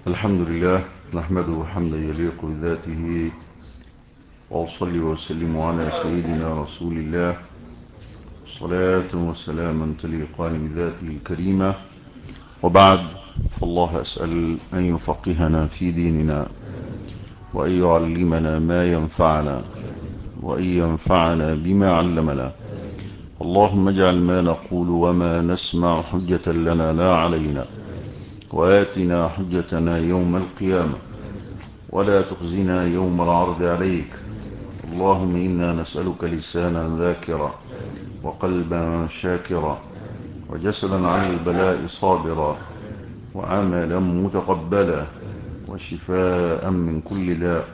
الحمد لله نحمده حمدا يليق بذاته، وأصلي وسلم على سيدنا رسول الله صلاة وسلاما تليقان بذاته الكريمة. وبعد، فالله أسأل أن يفقهنا في ديننا، وأن يعلمنا ما ينفعنا، وأن ينفعنا بما علمنا. اللهم اجعل ما نقول وما نسمع حجة لنا لا علينا، وآتنا حجتنا يوم القيامة، ولا تخزنا يوم العرض عليك. اللهم إنا نسألك لسانا ذاكرا، وقلبا شاكرا، وجسدا عن البلاء صابرا، وعملا متقبلا، وشفاء من كل داء،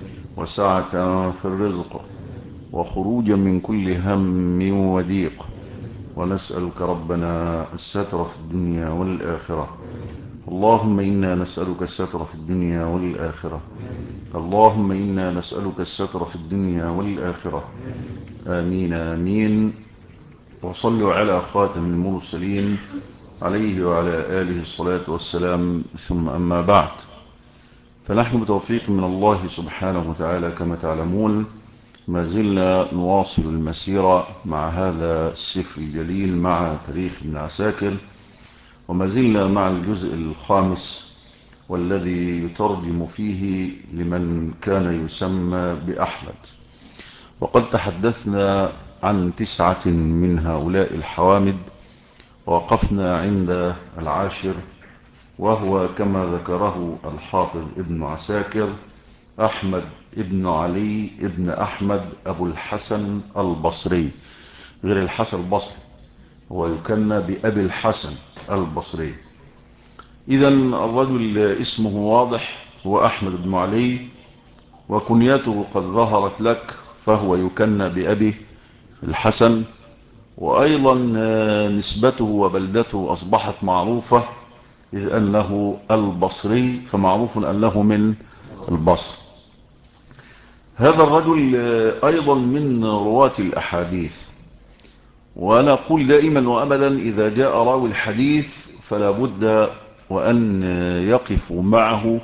وسعة في الرزق، وخروجا من كل هم وضيق. ونسألك ربنا الستر في الدنيا والآخرة. اللهم إنا نسألك الستر في الدنيا والآخرة. اللهم إنا نسألك الستر في الدنيا والآخرة. آمين آمين. وصلوا على خاتم المرسلين عليه وعلى آله الصلاة والسلام. ثم أما بعد، فنحن بتوفيق من الله سبحانه وتعالى كما تعلمون ما زلنا نواصل المسيرة مع هذا السفر الجليل، مع تاريخ ابن عساكر، وما زلنا مع الجزء الخامس، والذي يترجم فيه لمن كان يسمى بأحمد. وقد تحدثنا عن 9 من هؤلاء الحوامد، ووقفنا عند العاشر، وهو كما ذكره الحافظ ابن عساكر أحمد ابن علي ابن أحمد أبو الحسن البصري، غير الحسن البصري، هو يكنى بأبي الحسن البصري. إذن الرجل اسمه واضح، هو أحمد بن علي، وكنيته قد ظهرت لك، فهو يكنى بأبي الحسن. وأيضا نسبته وبلدته أصبحت معروفة، إذ أنه البصري فمعروف أنه من البصر. هذا الرجل أيضا من رواة الأحاديث، وأنا أقول دائما وأبدا إذا جاء راوي الحديث فلا بد وأن يقفوا معه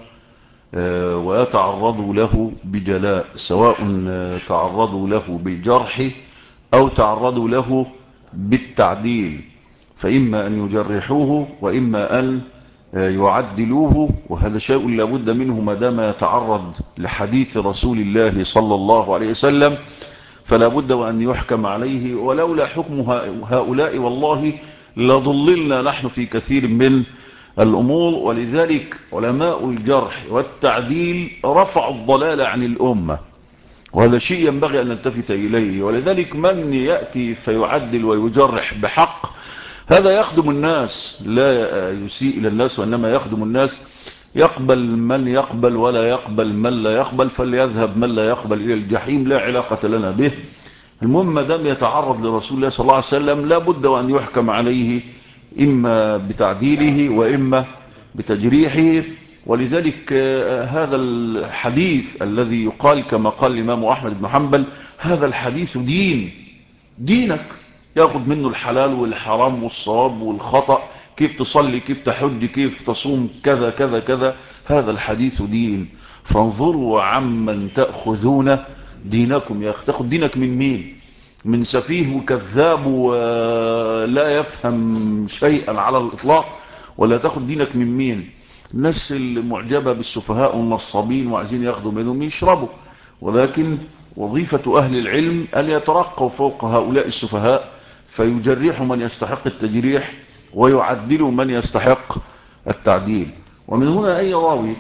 ويتعرضوا له بجلاء، سواء تعرضوا له بالجرح أو تعرضوا له بالتعديل، فإما أن يجرحوه وإما أن يعدلوه، وهذا شيء لا بد منه ما دام يتعرض لحديث رسول الله صلى الله عليه وسلم، فلا بد وأن يحكم عليه. ولولا حكم هؤلاء والله لضللنا نحن في كثير من الأمور. ولذلك علماء الجرح والتعديل رفعوا الضلال عن الأمة، وهذا شيء ينبغي أن نلتفت إليه. ولذلك من يأتي فيعدل ويجرح بحق، هذا يخدم الناس، لا يسيء إلى الناس، وإنما يخدم الناس. يقبل من يقبل ولا يقبل من لا يقبل، فليذهب من لا يقبل إلى الجحيم، لا علاقة لنا به. المهم ما دام يتعرض لرسول الله صلى الله عليه وسلم لا بد وأن يحكم عليه، إما بتعديله وإما بتجريحه. ولذلك هذا الحديث الذي يقال كما قال الإمام أحمد بن حنبل: هذا الحديث دينك، ياخذ منه الحلال والحرام والصواب والخطأ، كيف تصلي، كيف تحج، كيف تصوم، كذا كذا كذا. هذا الحديث دين، فانظروا عمن تأخذون دينكم. يا أخي، تأخذ دينك من مين؟ من سفيه وكذاب ولا يفهم شيئا على الإطلاق؟ ولا تأخذ دينك من مين؟ الناس المعجبة بالسفهاء والنصابين وعايزين ياخذوا منهم يشربوا، ولكن وظيفة أهل العلم أن يترقوا فوق هؤلاء السفهاء، فيجرحوا من يستحق التجريح ويعدلوا من يستحق التعديل. ومن هنا أي راوي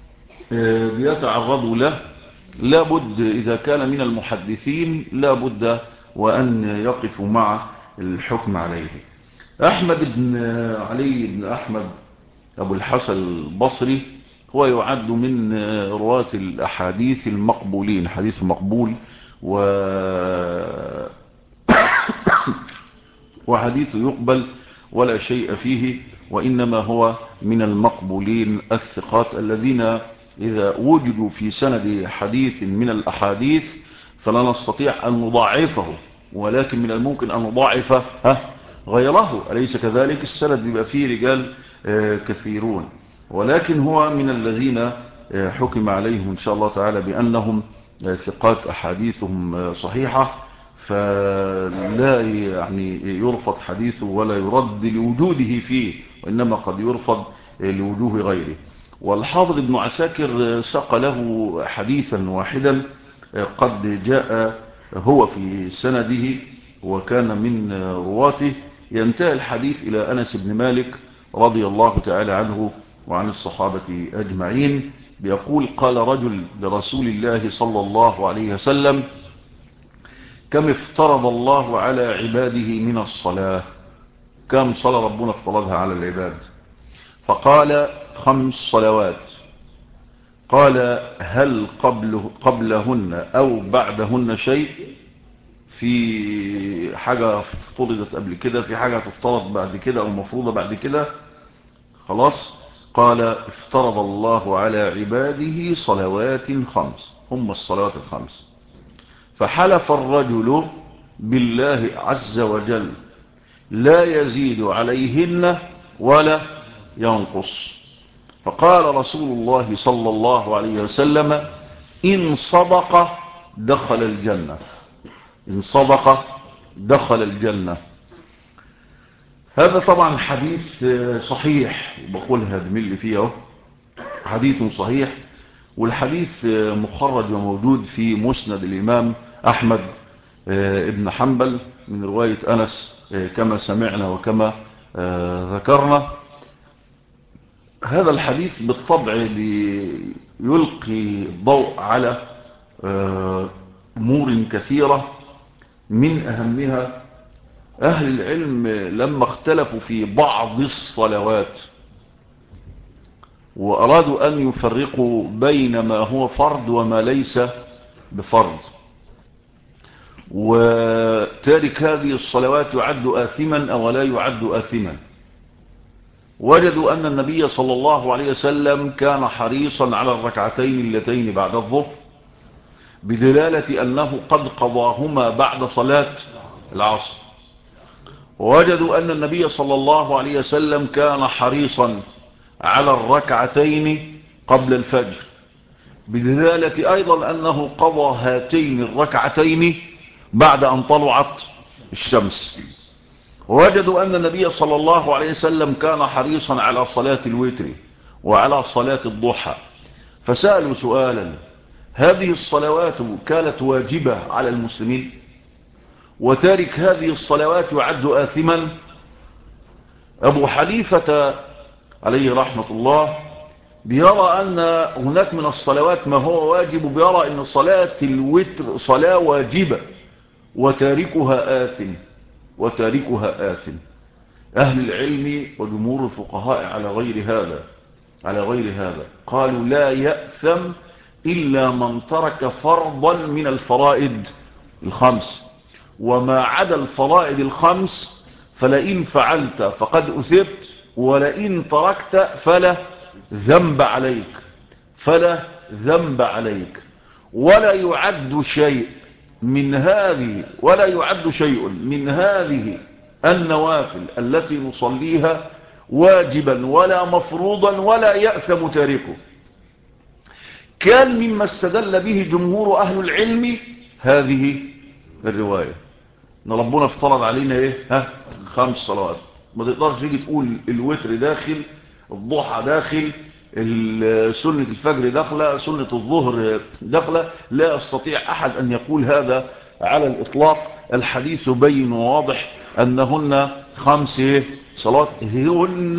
بيتعرضوا له لابد إذا كان من المحدثين لابد وأن يقفوا مع الحكم عليه. أحمد بن علي بن أحمد أبو الحسن البصري هو يعد من رواة الأحاديث المقبولين، حديث مقبول وحديث يقبل ولا شيء فيه، وإنما هو من المقبولين الثقات الذين إذا وجدوا في سند حديث من الأحاديث فلا نستطيع أن نضاعفه، ولكن من الممكن أن نضاعف غيره، أليس كذلك؟ السند بيبقى فيه رجال كثيرون. ولكن هو من الذين حكم عليهم إن شاء الله تعالى بأنهم ثقات أحاديثهم صحيحة، فلا يعني يرفض حديثه ولا يرد لوجوده فيه، وإنما قد يرفض لوجوه غيره. والحافظ ابن عساكر ساق له حديثا واحدا قد جاء هو في سنده وكان من رواته، ينتهي الحديث إلى أنس بن مالك رضي الله تعالى عنه وعن الصحابة أجمعين، بيقول: قال رجل لرسول الله صلى الله عليه وسلم: كم افترض الله على عباده من الصلاة؟ كم صلاة ربنا افترضها على العباد؟ فقال: 5 صلوات. قال: هل قبلهن أو بعدهن شيء؟ في حاجة افترضت قبل كده، في حاجة تفترض بعد كده أو مفروضة بعد كده؟ خلاص. قال: افترض الله على عباده صلوات 5، هم الصلوات 5. فحلف الرجل بالله عز وجل لا يزيد عليهن ولا ينقص. فقال رسول الله صلى الله عليه وسلم: إن صدق دخل الجنة، إن صدق دخل الجنة. هذا طبعا حديث صحيح، وبقولها بملء فيه، حديث صحيح، والحديث مخرج وموجود في مسند الإمام أحمد ابن حنبل من رواية أنس كما سمعنا وكما ذكرنا. هذا الحديث بالطبع يلقي الضوء على أمور كثيرة، من أهمها أهل العلم لما اختلفوا في بعض الصلوات وأرادوا أن يفرقوا بين ما هو فرض وما ليس بفرض، وتارك هذه الصلوات يعد آثما أو لا يعد آثما، وجدوا أن النبي صلى الله عليه وسلم كان حريصا على الركعتين اللتين بعد الظهر، بدلالة أنه قد قضاهما بعد صلاة العصر. ووجدوا أن النبي صلى الله عليه وسلم كان حريصا على الركعتين قبل الفجر، بدلالة أيضا أنه قضى هاتين الركعتين بعد أن طلعت الشمس. ووجدوا أن النبي صلى الله عليه وسلم كان حريصا على صلاة الوتر وعلى صلاة الضحى، فسألوا سؤالا: هذه الصلوات كانت واجبة على المسلمين، وتارك هذه الصلوات يعد آثما؟ أبو حنيفة عليه رحمة الله بيرى أن هناك من الصلوات ما هو واجب، بيرى أن صلاة الوتر صلاة واجبة وتاركها آثم، وتاركها آثم. أهل العلم وجمهور الفقهاء على غير هذا قالوا: لا يأثم إلا من ترك فرضا من الفرائض 5، وما عدا الفرائض 5 فلئن فعلت فقد أثبت، ولئن تركت فلا ذنب عليك، فلا ذنب عليك. ولا يعد شيء من هذه النوافل التي نصليها واجبا ولا مفروضا ولا يأثم تاركه. كان مما استدل به جمهور أهل العلم هذه الرواية، ان ربنا افترض علينا 5 صلوات. ما تقدرش تيجي تقول الوتر داخل، الضحى داخل، سنة الفجر داخله، سنة الظهر داخله. لا يستطيع أحد أن يقول هذا على الإطلاق. الحديث بين وواضح أنهن 5 صلوات، هن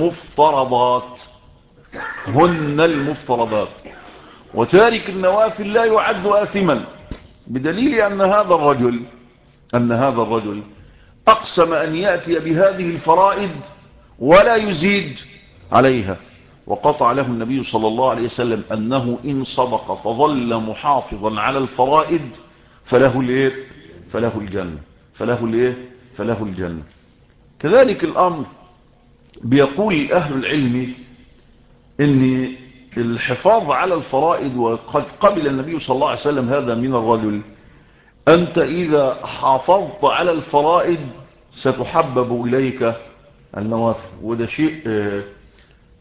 المفترضات. وتارك النوافل لا يعد آثما، بدليل أن هذا الرجل أقسم أن يأتي بهذه الفرائض ولا يزيد عليها، وقطع له النبي صلى الله عليه وسلم أنه إن صدق فظل محافظا على الفرائض فله الجنة. كذلك الأمر بيقول أهل العلم إن الحفاظ على الفرائض، وقد قبل النبي صلى الله عليه وسلم هذا من الرجل: أنت إذا حافظت على الفرائض ستحبب إليك النوافل. وده شيء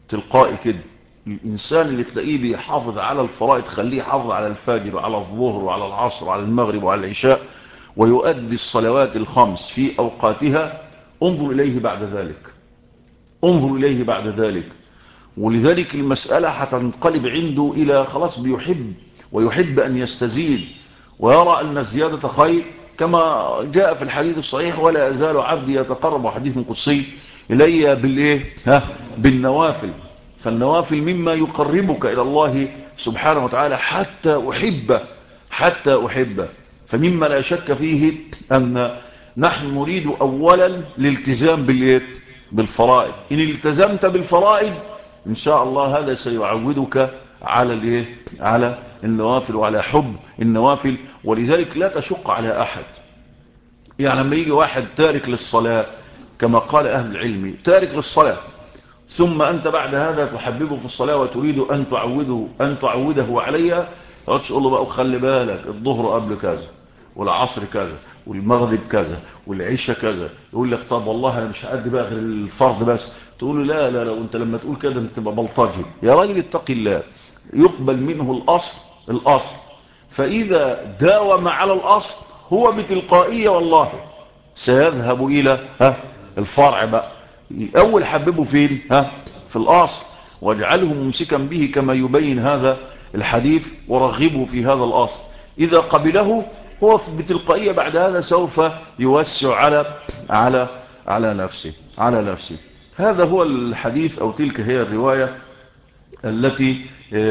تلقائي كده. الإنسان اللي تلاقيه بيحافظ على الفرائض خليه يحافظ على الفجر وعلى الظهر وعلى العصر وعلى المغرب وعلى العشاء ويؤدي الصلوات الخمس في أوقاتها، انظر إليه بعد ذلك، انظر إليه بعد ذلك. ولذلك المسألة هتنقلب عنده إلى خلاص بيحب ويحب أن يستزيد ويرى أن الزيادة خير، كما جاء في الحديث الصحيح: ولا يزال عبدي يتقرب، حديث قدسي، إلي بالإيه؟ بالنوافل. فالنوافل مما يقربك إلى الله سبحانه وتعالى حتى أحبه، حتى أحبه. فمما لا شك فيه أن نحن نريد أولا الالتزام بالإيه؟ بالفرائض. إن التزمت بالفرائض إن شاء الله هذا سيعودك على الإيه؟ على النوافل وعلى حب النوافل. ولذلك لا تشق على أحد. يعني لما يجي واحد تارك للصلاة كما قال أهل العلم، تارك للصلاة، ثم أنت بعد هذا تحببه في الصلاة وتريد أن تعوده عليها، تقول له بقى خلي بالك الظهر قبل كذا والعصر كذا والمغرب كذا والعشاء كذا. يقول لك طب والله أنا مش هأدي بقى غير الفرض بس. تقول له لا لا لا، وانت لما تقول كده انت تبقى بلطجي. يا راجل اتق الله، يقبل منه الأصل. فإذا داوم على الأصل هو بتلقائية والله سيذهب إلى الفرع بقى. الأول حببه فين؟ في الأصل، واجعله ممسكا به كما يبين هذا الحديث، ورغبه في هذا الأصل. إذا قبله هو بتلقائية بعد هذا سوف يوسع على نفسه. هذا هو الحديث، أو تلك هي الرواية التي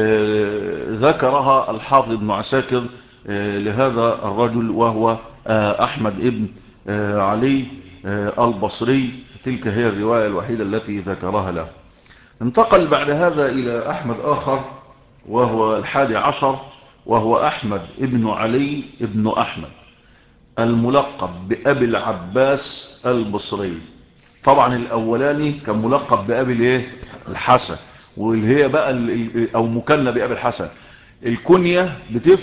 ذكرها الحافظ ابن عساكر لهذا الرجل، وهو أحمد ابن علي البصري. تلك هي الرواية الوحيدة التي ذكرها له. انتقل بعد هذا إلى أحمد آخر، وهو 11، وهو أحمد ابن علي ابن أحمد الملقب بأبي العباس البصري. طبعا الأولاني كان ملقب بأبي الحسن، واللي هي بقى أو مكنى بأبي الحسن. الكنية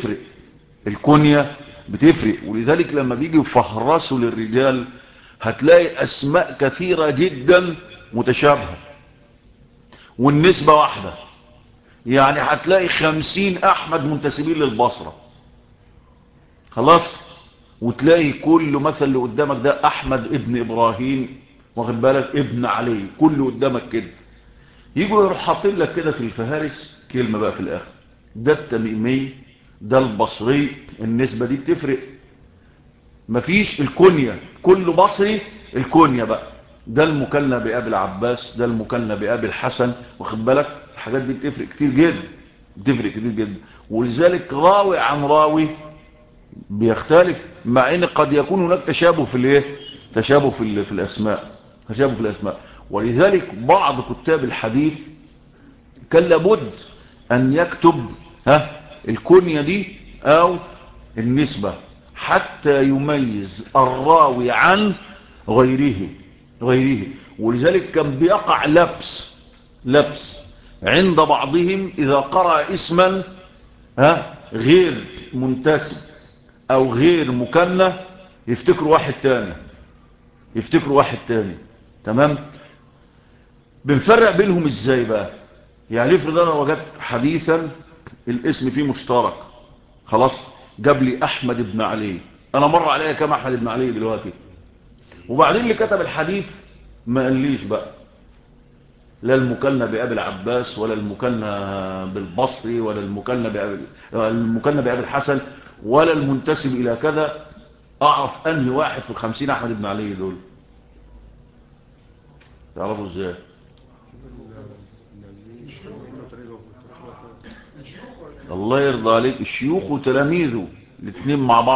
بتفرق، ولذلك لما بيجي يفهرسوا للرجال هتلاقي أسماء كثيرة جدا متشابهة والنسبة واحدة. يعني هتلاقي 50 أحمد منتسبين للبصرة خلاص، وتلاقي كل مثل اللي قدامك ده أحمد ابن إبراهيم، واخد بالك، ابن علي، كله قدامك كده. يجوا يروح حاطين لك كده في الفهارس كلمة بقى في الآخر: ده التميمي، ده البصري. النسبة دي بتفرق، مفيش الكنية كله بصري. الكنية بقى ده المكنى بأبي العباس، ده المكنى بأبي الحسن، واخد بالك. الحاجات دي بتفرق كتير جدا، ولذلك راوي عن راوي بيختلف، مع ان قد يكون هناك تشابه في الاسماء. ولذلك بعض كتاب الحديث كان لابد ان يكتب الكنية دي او النسبة حتى يميز الراوي عن غيره. ولذلك كان بيقع لبس عند بعضهم إذا قرأ اسما غير منتسب أو غير مكنى يفتكروا واحد تاني. تمام. بنفرق بينهم ازاي بقى؟ يعني افرض انا وجدت حديثا الاسم فيه مشترك، خلاص، جاب لي احمد بن علي، انا مر عليا كم احمد بن علي دلوقتي، وبعدين اللي كتب الحديث ما قاليش بقى لا المكنى بأبي العباس ولا المكنى بالبصري ولا المكنى بأبي الحسن ولا المنتسب إلى كذا. أعرف أنهي واحد في 50 أحمد بن علي دول؟ تعرفوا إزاي؟ الله يرضى عليك، الشيوخ وتلاميذه الاثنين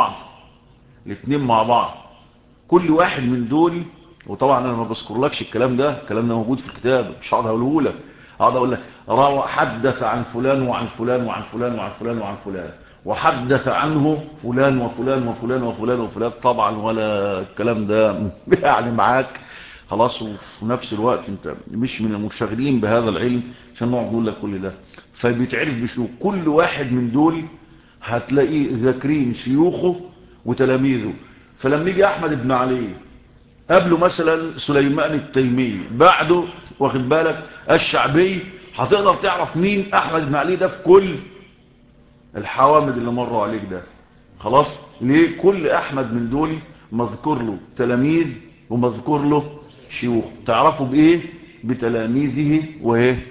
مع بعض. كل واحد من دول، وطبعا انا ما بذكرلكش الكلام ده موجود في الكتاب، مش هقعد اقوله لك، هقعد اقول لك روى حدث عن فلان وعن فلان وعن فلان وعن فلان وعن فلان، وحدث عنه فلان وفلان وفلان وفلان وفلان. طبعا ولا الكلام ده يعني معاك خلاص، وفي نفس الوقت انت مش من المشتغلين بهذا العلم عشان نقعد نقول لك كل ده. فبيتعرف بشيوخ كل واحد من دول، هتلاقيه ذاكرين شيوخه وتلاميذه. فلما يجي احمد بن علي قبله مثلا سليمان التيمي، بعده واخد بالك الشعبي. هتقدر تعرف مين احمد بن علي ده في كل الحوامد اللي مروا عليك ده. خلاص، ليه؟ كل احمد من دول مذكور له تلاميذ ومذكور له شيوخ. تعرفوا بايه؟ بتلاميذه وايه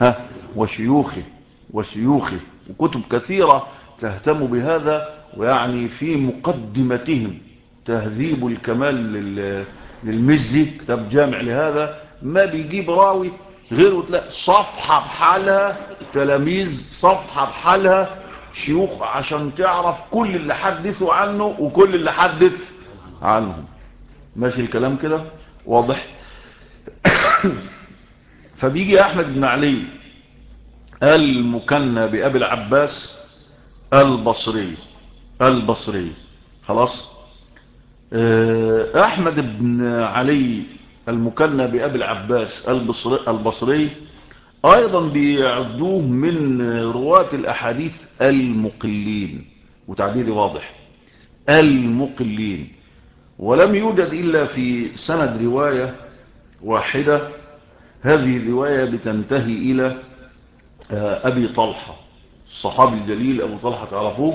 وشيوخه. وكتب كثيرة تهتم بهذا، ويعني في مقدمتهم تهذيب الكمال للمزي، كتاب جامع لهذا، ما بيجيب راوي غيره تلاقي صفحة بحالها تلاميذ، صفحة بحالها شيوخ، عشان تعرف كل اللي حدثوا عنه وكل اللي حدث عنهم. ماشي الكلام كده واضح؟ فبيجي احمد بن علي المكنى بأبي العباس البصري. خلاص. احمد بن علي المكنى بأبي العباس البصري ايضا بيعدوه من رواة الاحاديث المقلين، وتعبيري واضح، المقلين. ولم يوجد الا في سند رواية واحدة. هذه الرواية بتنتهي الى ابي طلحة الصحابي الجليل ابو طلحة.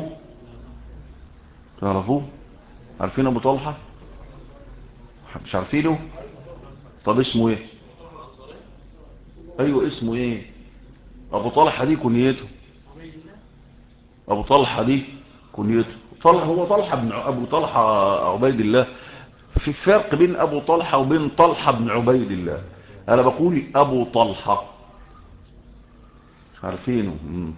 تعرفوه؟ عارفين ابو طلحة؟ مش عارفينه؟ طب اسمه ايه؟ ايوه اسمه ايه؟ ابو طلحة دي كنيته. ابو طلحة دي كنيته. هو طلحة بن ابو طلحة عبيد الله. في فرق بين ابو طلحة وبين طلحة بن عبيد الله. انا بقول ابو طلحة. مش عارفينه.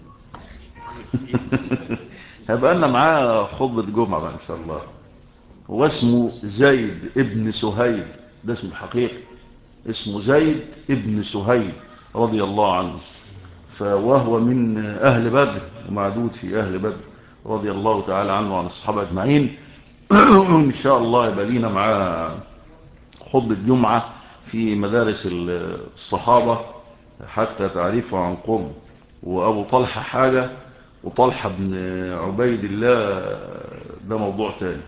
هبقى لنا معاه خطبة جمعة بقى ان شاء الله. هو اسمه زيد ابن سهيل، ده اسمه الحقيقي، اسمه زيد ابن سهيل رضي الله عنه. وهو من أهل بدر ومعدود في أهل بدر رضي الله تعالى عنه وعن الصحابة أجمعين. إن شاء الله يبقى لينا معاه خطبة جمعة في مدارس الصحابة حتى تعرفوا عن قرب. وأبو طلحة حاجة، وطلحة بن عبيد الله ده موضوع تاني.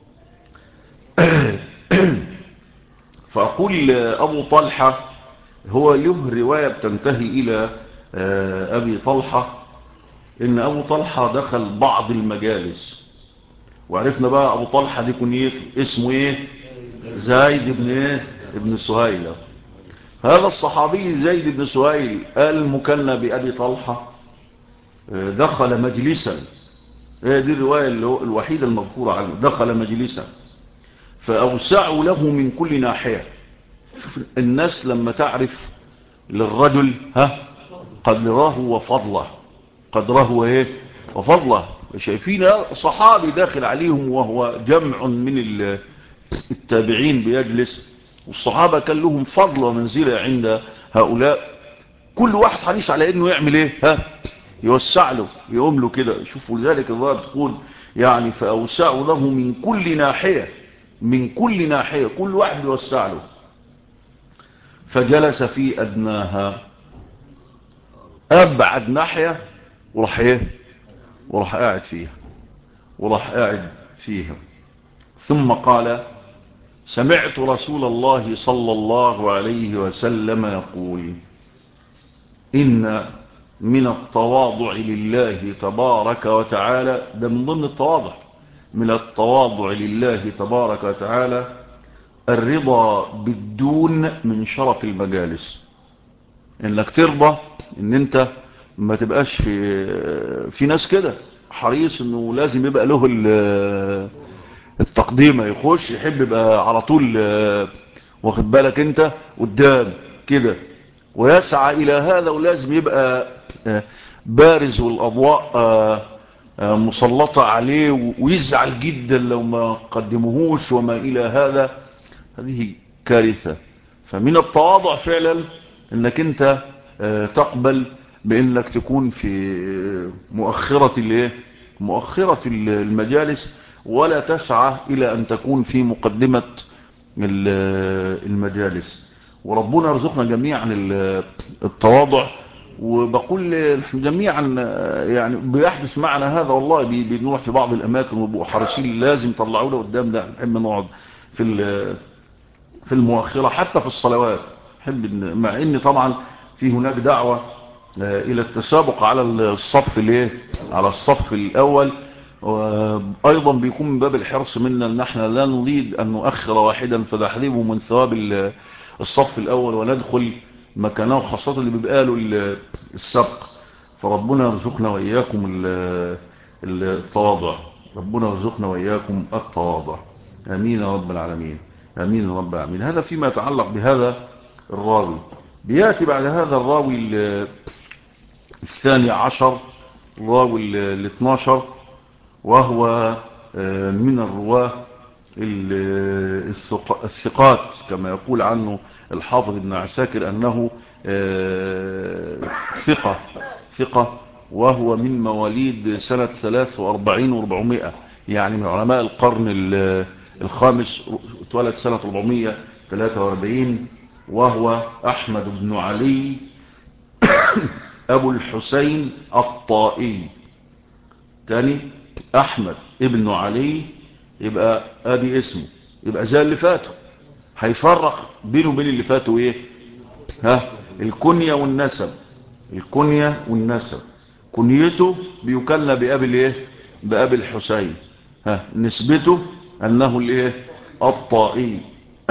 فأقول أبو طلحة هو له رواية بتنتهي إلى أبي طلحة، إن أبو طلحة دخل بعض المجالس. وعرفنا بقى أبو طلحة دي كنيته اسمه إيه؟ زيد بن إيه؟ ابن سهيل. هذا الصحابي زيد بن سهيل المكنى بأبي طلحة دخل مجلسا. هي دي الرواية الوحيدة المذكورة عنه. دخل مجلسا فأوسعوا له من كل ناحية. شوف الناس لما تعرف للرجل قدره وفضله، قدره وايه وفضله. شايفين صحابي داخل عليهم وهو جمع من التابعين بيجلس، والصحابة كان لهم فضل ومنزلة عند هؤلاء. كل واحد حريص على انه يعمل ايه يوسع له، يقوم له كده. شوفوا لذلك الظاهر تقول يعني فأوسعوا له من كل ناحية، من كل ناحية، كل واحد يوسع له. فجلس في أدناها، أبعد ناحية، وراح ايه وراح قاعد فيها. ثم قال: سمعت رسول الله صلى الله عليه وسلم يقول: إن من التواضع لله تبارك وتعالى، ده من ضمن التواضع، من التواضع لله تبارك وتعالى الرضا بالدون من شرف المجالس. انك ترضى ان انت ما تبقاش في ناس كده حريص انه لازم يبقى له التقديم، يخش يحب يبقى على طول واخد بالك انت قدام كده، ويسعى الى هذا، ولازم يبقى بارز والاضواء مسلطة عليه، ويزعل جدا لو ما قدموهوش وما الى هذا. هذه كارثة. فمن التواضع فعلا انك انت تقبل بانك تكون في مؤخرة المجالس، ولا تسعى الى ان تكون في مقدمة المجالس. وربنا يرزقنا جميعا التواضع. وبقول جميعا يعني بيحدث معنا هذا والله. بنروح في بعض الاماكن وبقوا حريصين لازم طلعونا قدام، ده نحب نقعد في المؤخرة حتى في الصلوات. مع ان طبعا في هناك دعوة الى التسابق على على الصف الاول، وايضا بيكون من باب الحرص منا ان احنا لا نريد ان نؤخر واحدا فنحرمه من ثواب الصف الاول وندخل مكانه، خاصة اللي بيبقى له السبق. فربنا يرزقنا واياكم التواضع، ربنا يرزقنا واياكم التواضع، امين يا رب العالمين، امين يا رب العالمين. هذا فيما يتعلق بهذا الراوي. بياتي بعد هذا الراوي الثاني عشر، الراوي ال 12، وهو من الرواه الثقات كما يقول عنه الحافظ ابن عساكر أنه ثقة، وهو من مواليد سنة 43 و400، يعني من علماء القرن الخامس، اتولد سنة 443، وهو أحمد بن علي أبو الحسين الطائي. تاني، أحمد ابن علي، يبقى ادي اسمه، يبقى زي اللي فاتوا. هيفرق بينه وبين اللي فاتوا ايه؟ الكنية والنسب. الكنية والنسب، كنيته بيكنى بأبي الايه؟ بأبي الحسين. نسبته انه الايه؟ الطائي،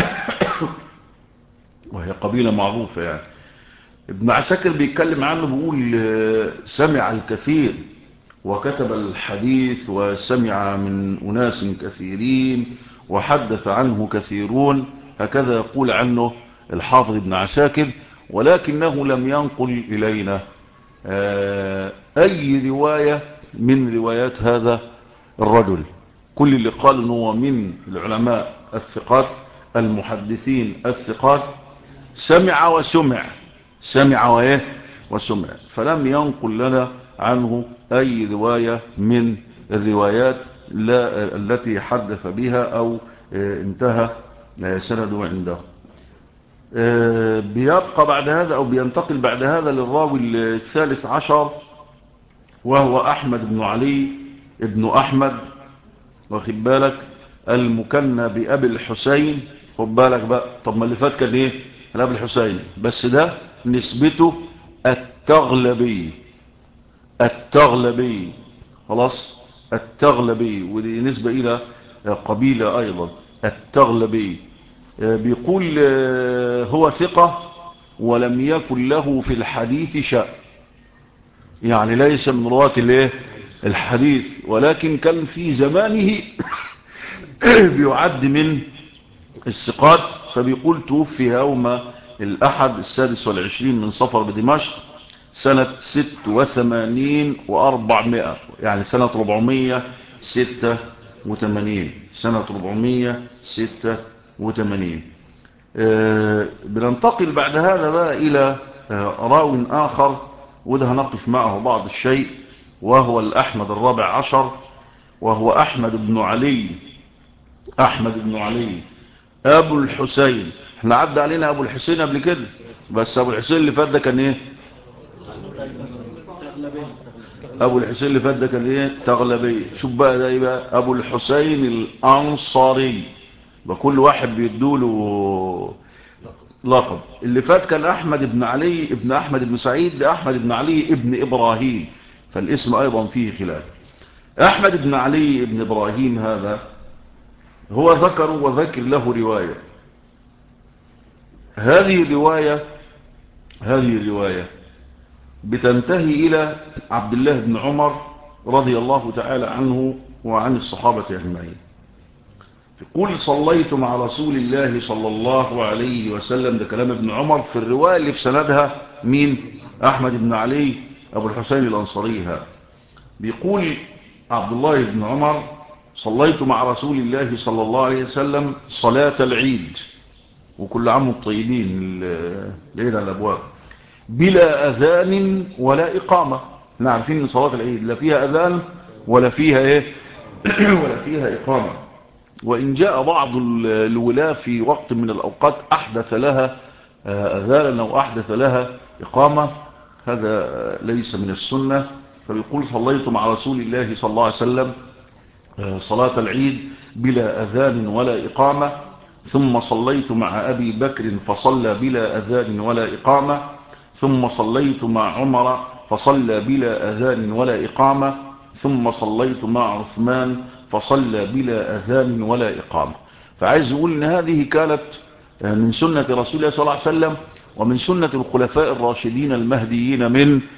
وهي قبيلة معروفة يعني. ابن عساكر بيتكلم عنه بيقول سمع الكثير وكتب الحديث وسمع من أناس كثيرين وحدث عنه كثيرون، هكذا يقول عنه الحافظ ابن عساكر، ولكنه لم ينقل إلينا أي رواية من روايات هذا الرجل. كل اللي قال أنه هو من العلماء الثقات المحدثين الثقات، سمع وسمع، سمع وسمع، فلم ينقل لنا عنه أي رواية من الروايات التي حدث بها أو انتهى سنده عنده. بيبقى بعد هذا أو بينتقل بعد هذا للراوي الثالث عشر، وهو أحمد بن علي ابن أحمد، واخد بالك، المكنى بأبي الحسين. خد بالك بقى، طب ما اللي فات كان ايه؟ أبي الحسين، بس ده نسبته التغلبي. التغلبي، خلاص، التغلبي، ودي نسبة إلى قبيلة أيضا، التغلبي. بيقول هو ثقة ولم يكن له في الحديث شأن، يعني ليس من رواة الحديث، ولكن كان في زمانه بيعد من الثقات. فبيقول توفي يوم الأحد 26 من صفر بدمشق سنة 86 و400، يعني سنة 486، سنة 486. بننتقل بعد هذا بقى إلى راو آخر، وده هنقف معه بعض الشيء، وهو الأحمد الرابع عشر، وهو أحمد بن علي. أحمد بن علي أبو الحسين. احنا عدى علينا أبو الحسين قبل كده، بس أبو الحسين اللي فات ده كان إيه؟ أبو الحسين اللي فات ده كان إيه؟ تغلبي. شوف بقى ده يبقى أبو الحسين الأنصاري، بكل واحد بيدوله لقب. اللي فات كان أحمد بن علي ابن أحمد بن سعيد لأحمد بن علي ابن إبراهيم، فالاسم أيضا فيه خلاف. أحمد بن علي ابن إبراهيم هذا هو ذكر وذكر له رواية. هذه الرواية بتنتهي إلى عبد الله بن عمر رضي الله تعالى عنه وعن الصحابة أجمعين. يقول صليت مع رسول الله صلى الله عليه وسلم، ده كلام ابن عمر في الرواية اللي في سندها مين؟ أحمد بن علي أبو الحسين الأنصاري. بيقول عبد الله بن عمر صليت مع رسول الله صلى الله عليه وسلم صلاة العيد، وكل عام الطيبين العيد على الأبواب، بلا أذان ولا إقامة. احنا عارفين ان صلاة العيد لا فيها أذان ولا فيها ولا فيها إقامة. وإن جاء بعض الولاة في وقت من الأوقات أحدث لها أذانا أو أحدث لها إقامة، هذا ليس من السنة. فبيقول صليت مع رسول الله صلى الله عليه وسلم صلاة العيد بلا أذان ولا إقامة، ثم صليت مع أبي بكر فصلى بلا أذان ولا إقامة، ثم صليت مع عمر فصلى بلا أذان ولا إقامة، ثم صليت مع عثمان فصلى بلا أذان ولا إقامة. فعايز يقول إن هذه كانت من سنة رسول الله صلى الله عليه وسلم، ومن سنة الخلفاء الراشدين المهديين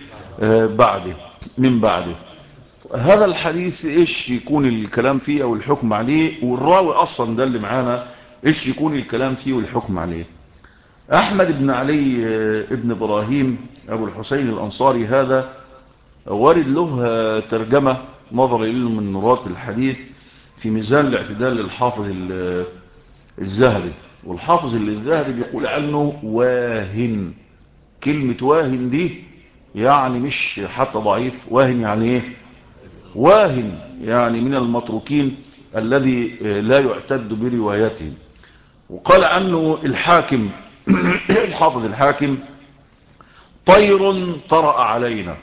من بعده. هذا الحديث إيش يكون الكلام فيه أو الحكم عليه، والراوي أصلا ده اللي معانا إيش يكون الكلام فيه والحكم عليه. أحمد بن علي ابن إبراهيم أبو الحسين الأنصاري هذا وارد له ترجمة نظر إليه من نورات الحديث في ميزان الاعتدال للحافظ الذهبي، والحافظ الذهبي بيقول عنه واهن. كلمة واهن دي يعني مش حتى ضعيف، واهن يعني ايه؟ واهن يعني من المتروكين الذي لا يعتد بروايته. وقال عنه الحاكم الحافظ الحاكم طير طرأ علينا،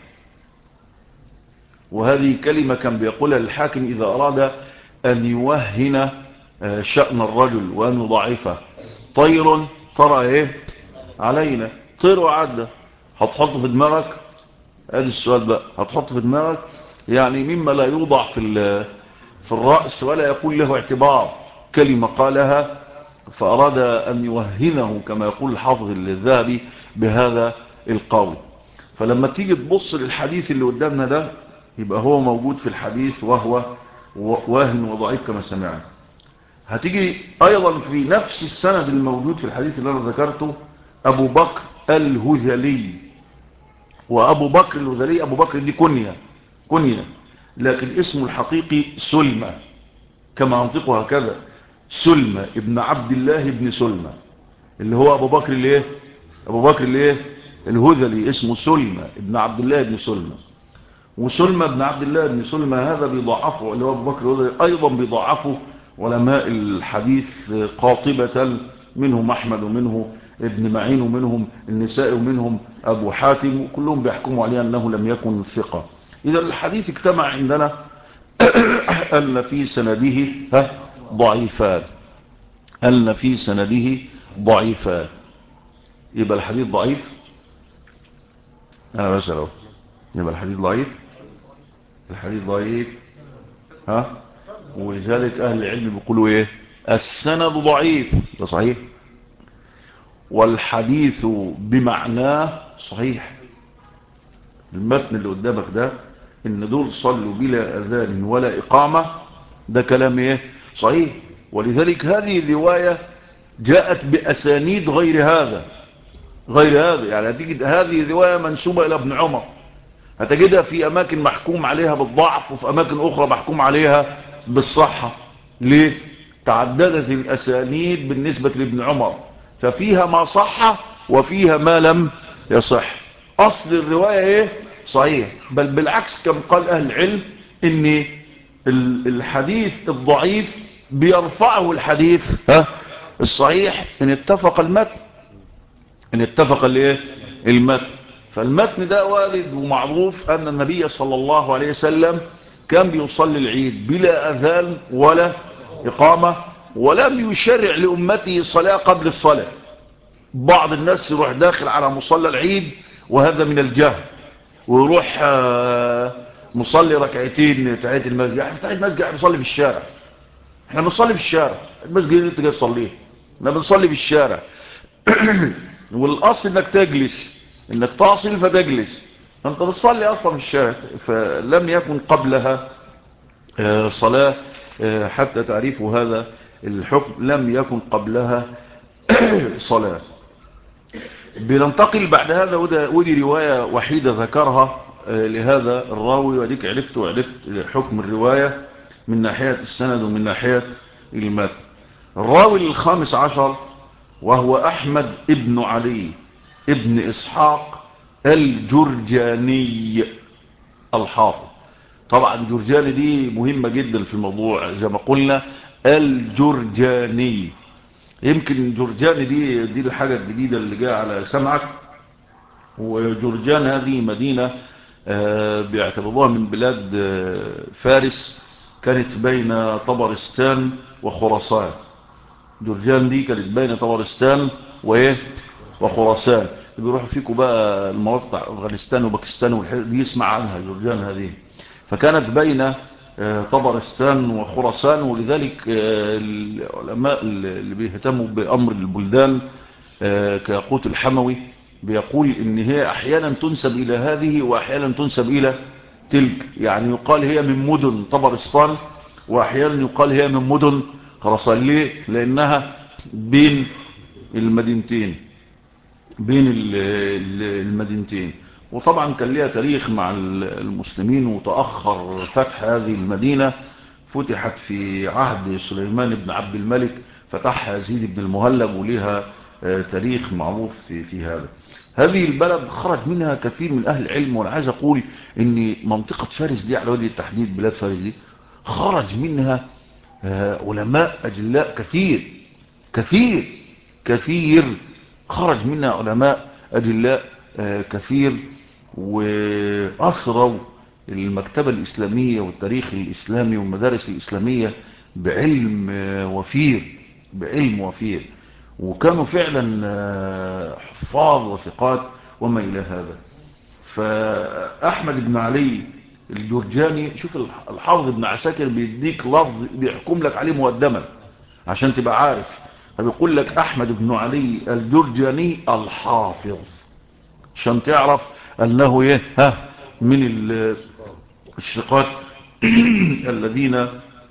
وهذه كلمة كان بيقولها الحاكم إذا أراد أن يوهن شأن الرجل وأن يضعفه. طير طرأ إيه علينا، طير وعدى. هتحطه في دماغك، هذا السؤال بقى، هتحطه في دماغك يعني مما لا يوضع في الرأس ولا يكون له اعتبار، كلمة قالها فأراد أن يوهنه كما يقول الحافظ الذهبي بهذا القول. فلما تيجي تبص للحديث اللي قدامنا ده يبقى هو موجود في الحديث وهو واهن وضعيف كما سمعنا. هتيجي أيضا في نفس السند الموجود في الحديث اللي أنا ذكرته أبو بكر الهذلي. وأبو بكر الهذلي، أبو بكر دي كنية، لكن اسمه الحقيقي سلمى، كما أنطقه هكذا، سلمى ابن عبد الله ابن سلمى، اللي هو أبو بكر الايه؟ أبو بكر الايه؟ الهذلي، اسمه سلمى ابن عبد الله ابن سلمى. وسلمى ابن عبد الله ابن سلمى هذا بيضعفه، اللي هو أبو بكر الهذلي أيضا بيضعفه علماء الحديث قاطبة، منهم أحمد ومنه ابن معين ومنهم النسائي ومنهم أبو حاتم، وكلهم بيحكموا عليه أنه لم يكن ثقة. إذا الحديث اجتمع عندنا أن في سنده ضعيفان، أن في سنده ضعيفان. يبقى الحديث ضعيف، أنا بسأله، يبقى الحديث ضعيف، الحديث ضعيف ولذلك أهل العلم بيقولوا إيه؟ السند ضعيف، ده صحيح، والحديث بمعناه صحيح. المتن اللي قدامك ده إن دول صلوا بلا أذان ولا إقامة، ده كلام إيه؟ صحيح. ولذلك هذه الرواية جاءت بأسانيد غير هذا، يعني هتجد هذه الرواية منسوبة إلى ابن عمر، هتجدها في أماكن محكوم عليها بالضعف وفي أماكن أخرى محكوم عليها بالصحة. ليه؟ تعددت الأسانيد بالنسبة لابن عمر، ففيها ما صح وفيها ما لم يصح. أصل الرواية إيه؟ صحيح، بل بالعكس كم قال أهل العلم إن الحديث الضعيف بيرفعه الحديث الصحيح إن اتفق المتن، إن اتفق المتن. فالمتن ده وارد ومعروف أن النبي صلى الله عليه وسلم كان بيصلي العيد بلا أذان ولا إقامة، ولم يشرع لأمته صلاة قبل الصلاة. بعض الناس يروح داخل على مصلى العيد وهذا من الجهل، ويروح مصلي ركعتين تحية المسجد. تحية المسجد احنا بنصلي في الشارع، احنا بنصلي في الشارع، المسجد اللي انت جاي تصليه احنا بنصلي في الشارع. والاصل انك تجلس، انك تصل فتجلس، انت بتصلي اصلا في الشارع، فلم يكن قبلها صلاة حتى تعرفوا هذا الحكم، لم يكن قبلها صلاة. بننتقل بعد هذا، ودي رواية وحيدة ذكرها لهذا الراوي، وديك عرفت حكم الرواية من ناحية السند ومن ناحية المتن. الراوي الخامس عشر وهو أحمد ابن علي ابن إسحاق الجرجاني الحافظ. طبعا جرجاني دي مهمة جدا في الموضوع، زي ما قلنا الجرجاني. يمكن جرجاني دي الحاجة الجديدة اللي جاء على سمعك. وجرجان هذه مدينة بيعتبروها من بلاد فارس، كانت بين طبرستان وخراسان. جرجان دي كانت بين طبرستان وايه وخراسان. بيروحوا فيكم بقى المناطق بتاع افغانستان وباكستان دي يسمع عنها جرجان هذه. فكانت بين طبرستان وخراسان. ولذلك العلماء اللي بيهتموا بأمر البلدان كياقوت الحموي بيقول ان هي احيانا تنسب الى هذه واحيانا تنسب الى تلك. يعني يقال هي من مدن طبرستان واحيانا يقال هي من مدن خراسان. ليه؟ لانها بين المدينتين، بين المدينتين. وطبعا كان ليها تاريخ مع المسلمين، وتأخر فتح هذه المدينة. فتحت في عهد سليمان بن عبد الملك، فتحها يزيد بن المهلب، ولها تاريخ معروف في هذا. هذه البلد خرج منها كثير من أهل العلم. وأنا عايز أقول أن منطقة فارس دي على وجه التحديد، بلاد فارس دي خرج منها علماء أجلاء كثير كثير كثير. خرج منها علماء أجلاء كثير، وأسروا المكتبة الإسلامية والتاريخ الإسلامي والمدارس الإسلامية بعلم وفير، بعلم وفير. وكانوا فعلا حفاظ وثقات وما إلى هذا. فأحمد بن علي الجرجاني، شوف الحافظ ابن عساكر بيديك لفظ بيحكم لك عليه مقدما عشان تبقى عارف. فبيقول لك أحمد بن علي الجرجاني الحافظ، عشان تعرف أنه من الشقات الذين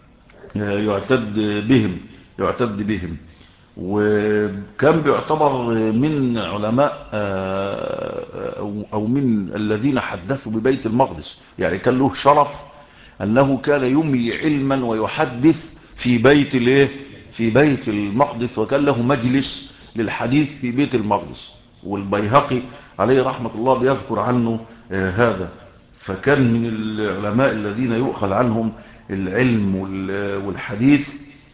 يعتد بهم. وكان بيعتبر من علماء أو من الذين حدثوا ببيت المقدس. يعني كان له شرف أنه كان يملي علما ويحدث في بيت المقدس، وكان له مجلس للحديث في بيت المقدس. والبيهقي عليه رحمة الله بيذكر عنه هذا. فكان من العلماء الذين يؤخذ عنهم العلم والحديث،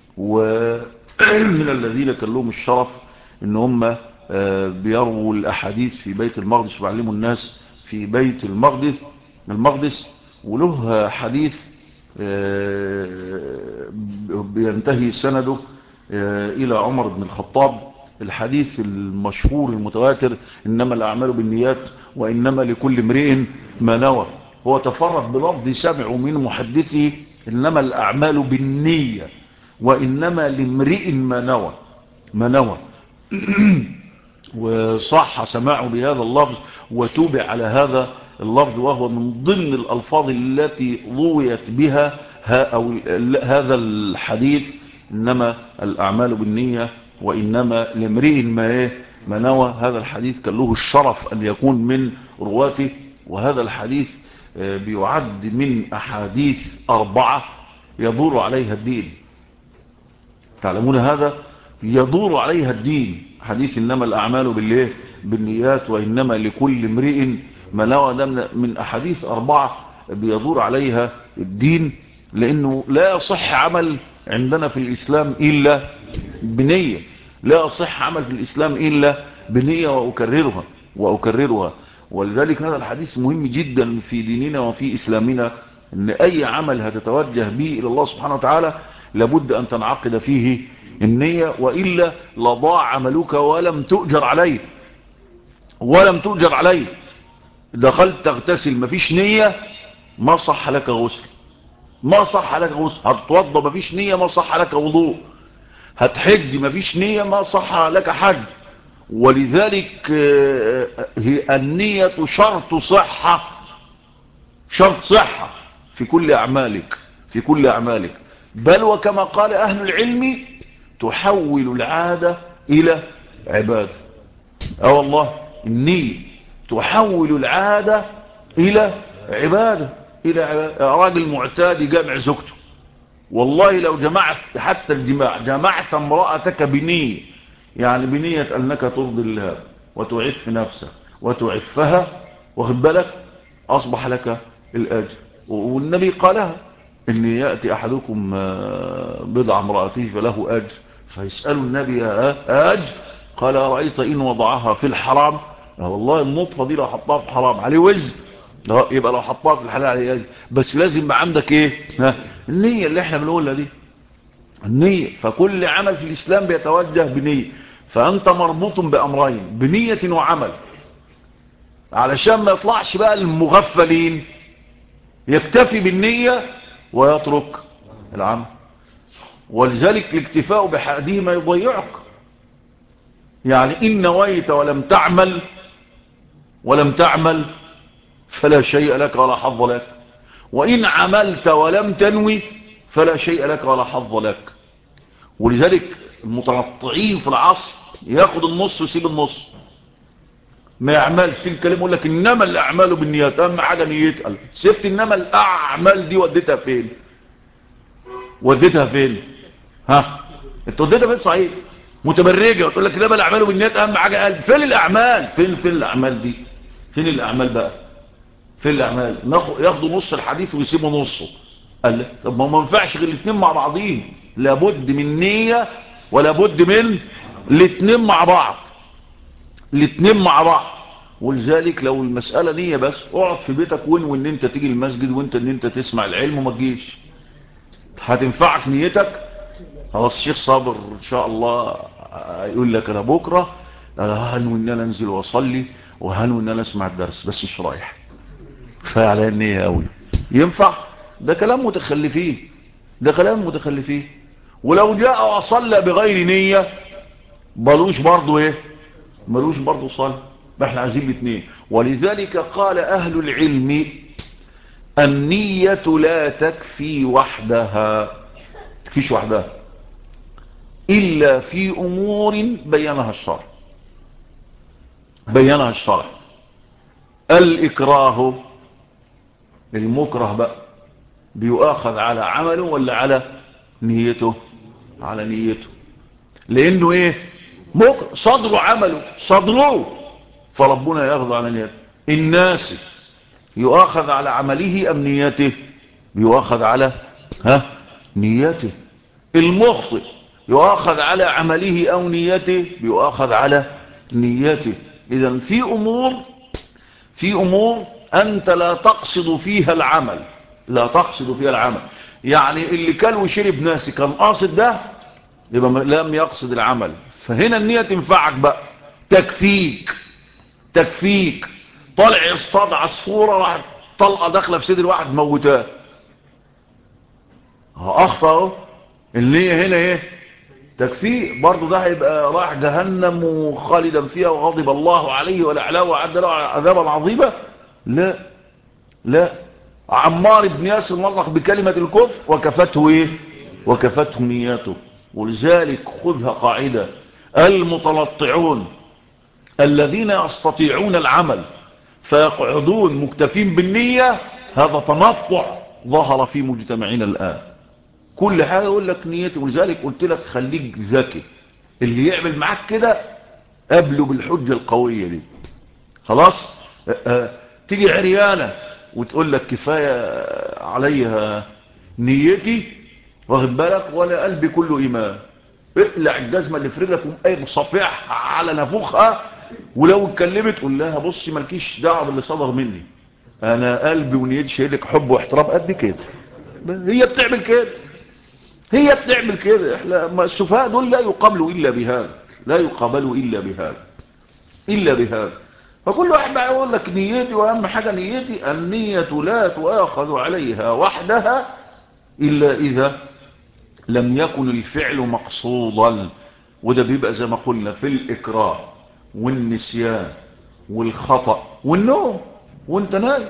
ومن الذين كان لهم الشرف ان هم بيروا الأحاديث في بيت المقدس ويعلموا الناس في بيت المقدس. وله حديث بينتهي سنده إلى عمر بن الخطاب، الحديث المشهور المتواتر: إنما الأعمال بالنيات وإنما لكل امرئ ما نوى. هو تفرد بلفظ سمعه من محدثه: إنما الأعمال بالنية وإنما لامرئ ما نوى. وصح سماعه بهذا اللفظ وتوبع على هذا اللفظ، وهو من ضمن الألفاظ التي ضويت بها هذا الحديث: إنما الأعمال بالنية وإنما لامرئ ما نوى. هذا الحديث كان له الشرف أن يكون من رواته. وهذا الحديث بيعد من أحاديث 4 يدور عليها الدين. تعلمون هذا؟ يدور عليها الدين. حديث إنما الأعمال بالنيات وإنما لكل امرئ ما نوى، ده من أحاديث 4 بيدور عليها الدين. لأنه لا يصح عمل عندنا في الإسلام إلا بنية، لا يصح عمل في الإسلام إلا بنية. وأكررها. ولذلك هذا الحديث مهم جدا في ديننا وفي إسلامنا، أن أي عمل هتتوجه به إلى الله سبحانه وتعالى لابد أن تنعقد فيه النية، وإلا لضاع عملك ولم تؤجر عليه. دخلت تغتسل مفيش نية، ما صح لك غسل. هتتوضى مفيش نية، ما صح لك وضوء. هتحج مفيش نية، ما صح لك حج. ولذلك هي النية شرط صحة في كل أعمالك. بل وكما قال أهل العلم: تحول العادة إلى عبادة. والله النية تحول العادة إلى عبادة. راجل معتاد جامع زوجته، والله لو جمعت حتى الجماع، جمعت امرأتك بنية، يعني بنية أنك ترضي الله وتعف نفسك وتعفها، واخد بالك، أصبح لك الأجر. والنبي قالها: إن يأتي أحدكم بضع امرأته فله أجر. فيسأل النبي: أجر؟ قال: رأيت إن وضعها في الحرام؟ والله النطفة دي لو حطها في حرام عليه وزر، يبقى لو حطها في الحلال عليه أجر. بس لازم يبقى عندك النية اللي احنا بنقولها دي. النية. فكل عمل في الإسلام بيتوجه بنية، فأنت مربوط بأمرين، بنية وعمل، علشان ما يطلعش بقى المغفلين يكتفي بالنية ويترك العمل. ولذلك الاكتفاء بحدهما يضيعك. يعني إن نويت ولم تعمل فلا شيء لك ولا حظ لك، وإن عملت ولم تنوي فلا شيء لك ولا حظ لك. ولذلك المتنطعين في العصر ياخد النص ويسيب النص، ما يعملش في الكلام، يقول لك إنما الأعمال بالنيات، أهم حاجة نيتها. سبت إنما الأعمال دي وديتها فين؟ ها انت وديتها فين؟ صحيح متبرجه وتقول لك انما الاعمال بالنيات اهم حاجه قلب. فين الاعمال؟ فين الاعمال دي؟ فين الاعمال بقى؟ فين الاعمال؟ ياخدوا نص الحديث ويسيبوا نصه. قال لك طب ما ينفعش غير الاثنين مع بعضين، لابد من نيه ولا بد من الاثنين مع بعض، الاثنين مع بعض. ولذلك لو المساله نيه بس، اقعد في بيتك وان انت تيجي المسجد وانت ان انت تسمع العلم وما تجيش، هتنفعك نيتك؟ خلاص الشيخ صابر ان شاء الله يقول لك انا بكره انا هنوي ان انا انزل واصلي وهنوي ان انا اسمع الدرس بس مش رايح، كفايه عليا النيه قوي. ينفع؟ ده كلام متخلفين، ده كلام متخلفين. ولو جاء وصلى بغير نيه ملوش برضه ايه؟ ملوش برضه صلاه. احنا عايزين الاثنين. ولذلك قال اهل العلم النيه لا تكفي وحدها، تكفيش وحدها إلا في أمور بينها الشرع. الإكراه، المكره بقى بيؤاخذ على عمله ولا على نيته؟ على نيته، لأنه إيه؟ مكره، صدره عمله، صدره، فربنا يأخذ على نيته. الناس يؤاخذ على عمله أم نيته؟ بيؤاخذ على نيته. المخطئ يؤاخذ على عمله أو نيته؟ بيؤاخذ على نيته. إذن في أمور أنت لا تقصد فيها العمل، لا تقصد فيها العمل. يعني اللي كان وشرب ناسي كان قاصد ده، يبقى لم يقصد العمل. فهنا النية تنفعك بقى، تكفيك. طالع يصطاد عصفورة، راح طلقة داخلة في صدر واحد موتاه، أخطأ. النية هنا ايه؟ تكفيه. برضو ده هيبقى راح جهنم وخالدا فيها وغضب الله عليه ولعنه وعد له عذابا عظيما؟ لا. عمار بن ياسر نطق بكلمة الكفر وكفته ايه؟ وكفته نيته. ولذلك خذها قاعدة، المتنطعون الذين يستطيعون العمل فيقعدون مكتفين بالنية، هذا تنطع ظهر في مجتمعنا الآن. كل حاجة يقول لك نيتي. ولذلك قلت لك خليك ذكي، اللي يعمل معاك كده قبله بالحجة القوية دي. خلاص تيجي عريانة وتقول لك كفاية عليها نيتي، واخد بالك، ولا قلبي كله إيمان، اقلع الجزمة اللي في رجلك وقايم صفيح على نفوخها، ولو اتكلمت قول لها بصي مالكيش دعوه باللي صدر مني، انا قلبي ونيتي شايلك حب واحترام قد كده. هي بتعمل كده. احنا السفهاء دول لا يقابلوا الا بهذا. فكل واحد بقى يقول لك نيتي، واهم حاجه نيتي. النيه لا تؤاخذ عليها وحدها الا اذا لم يكن الفعل مقصودا. وده بيبقى زي ما قلنا في الإكراه والنسيان والخطأ والنوم وانت نايم.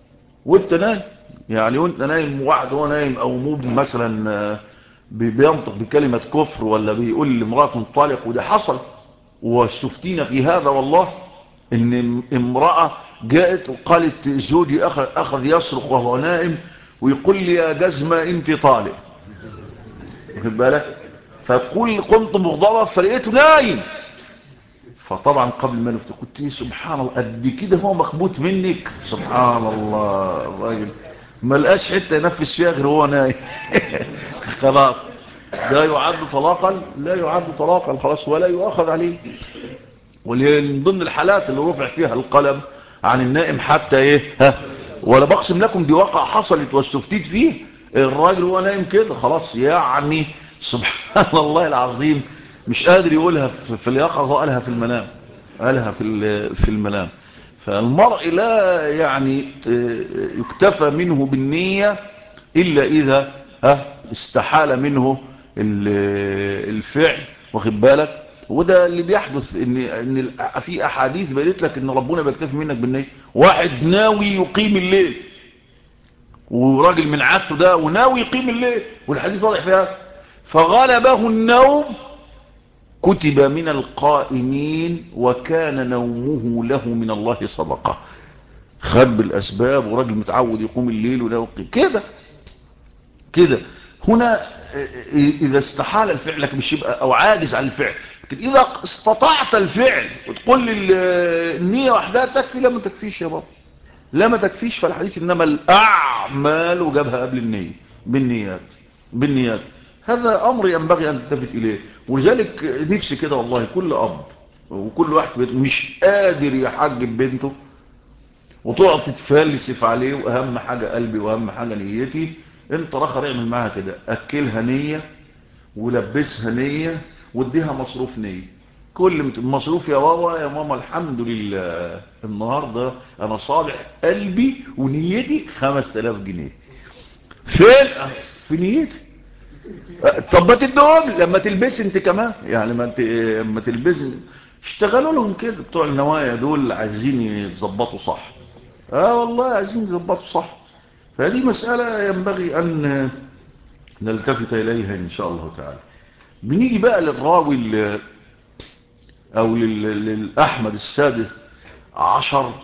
يعني وانت نايم، واحد هو نايم او موب مثلا بينطق بكلمة كفر ولا بيقول لامرأة انطلق، وده حصل واستفتينا في هذا والله. ان امرأة جاءت وقالت زوجي اخذ يصرخ وهو نائم ويقول لي يا جزمة انت طالق، واخد بالك، فتقول قمت مغضبة فلقيته نايم. فطبعا قبل ما نفتح قلت سبحان الله، قد كده هو مخبوط منك، سبحان الله. الراجل ما لقاش حته ينفس فيها غير هو نايم. خلاص ده يعد طلاقا؟ لا يعد طلاقا خلاص، ولا يؤاخذ عليه. ومن ضمن الحالات اللي رفع فيها القلم عن النائم حتى ايه ولا بقسم لكم دي واقع حصلت واستفتيت فيه. الراجل هو نايم كده خلاص، يعني سبحان الله العظيم، مش قادر يقولها في اليقظة، قالها في المنام، قالها في المنام. فالمرء لا يعني يكتفى منه بالنية إلا إذا استحال منه الفعل، واخد بالك. وده اللي بيحدث، ان في احاديث بيقولت لك ان ربنا بيكتفي منك بالنية. واحد ناوي يقيم الليل، وراجل من عادته ده وناوي يقيم الليل، والحديث واضح فيها، فغلبه النوم كتب من القائمين وكان نومه له من الله صدقة. خد بالأسباب، وراجل متعود يقوم الليل وناوي كده كده. هنا إذا استحال الفعل لك مش يبقى أو عاجز عن الفعل، لكن إذا استطعت الفعل وتقول لي النية وحدها تكفي، لا ما تكفيش يا بابا، لا ما تكفيش. فالحديث إنما الأعمال وجابها قبل النية، بالنيات. هذا أمر ينبغي أن تلتفت إليه. ولذلك نفسي كده والله كل أب وكل واحد في بيته مش قادر يحجب بنته وتقعد تتفلسف عليه، وأهم حاجة قلبي وأهم حاجة نيتي، انت راخر اعمل معاها كده، أكلها نية ولبسها نية واديها مصروف نية. كل مصروف يا بابا يا ماما الحمد لله النهاردة أنا صالح قلبي ونيتي 5000 جنيه. فين؟ في نيتي. طب ما تدهم لما تلبس انت كمان، يعني لما تلبس. اشتغلوا لهم كده بتوع النوايا دول، عايزين يتظبطوا صح. والله عايزين يتظبطوا صح. فهذه مسألة ينبغي أن نلتفت إليها إن شاء الله تعالى. بنيجي بقى للراوي أو للأحمد السادس عشر،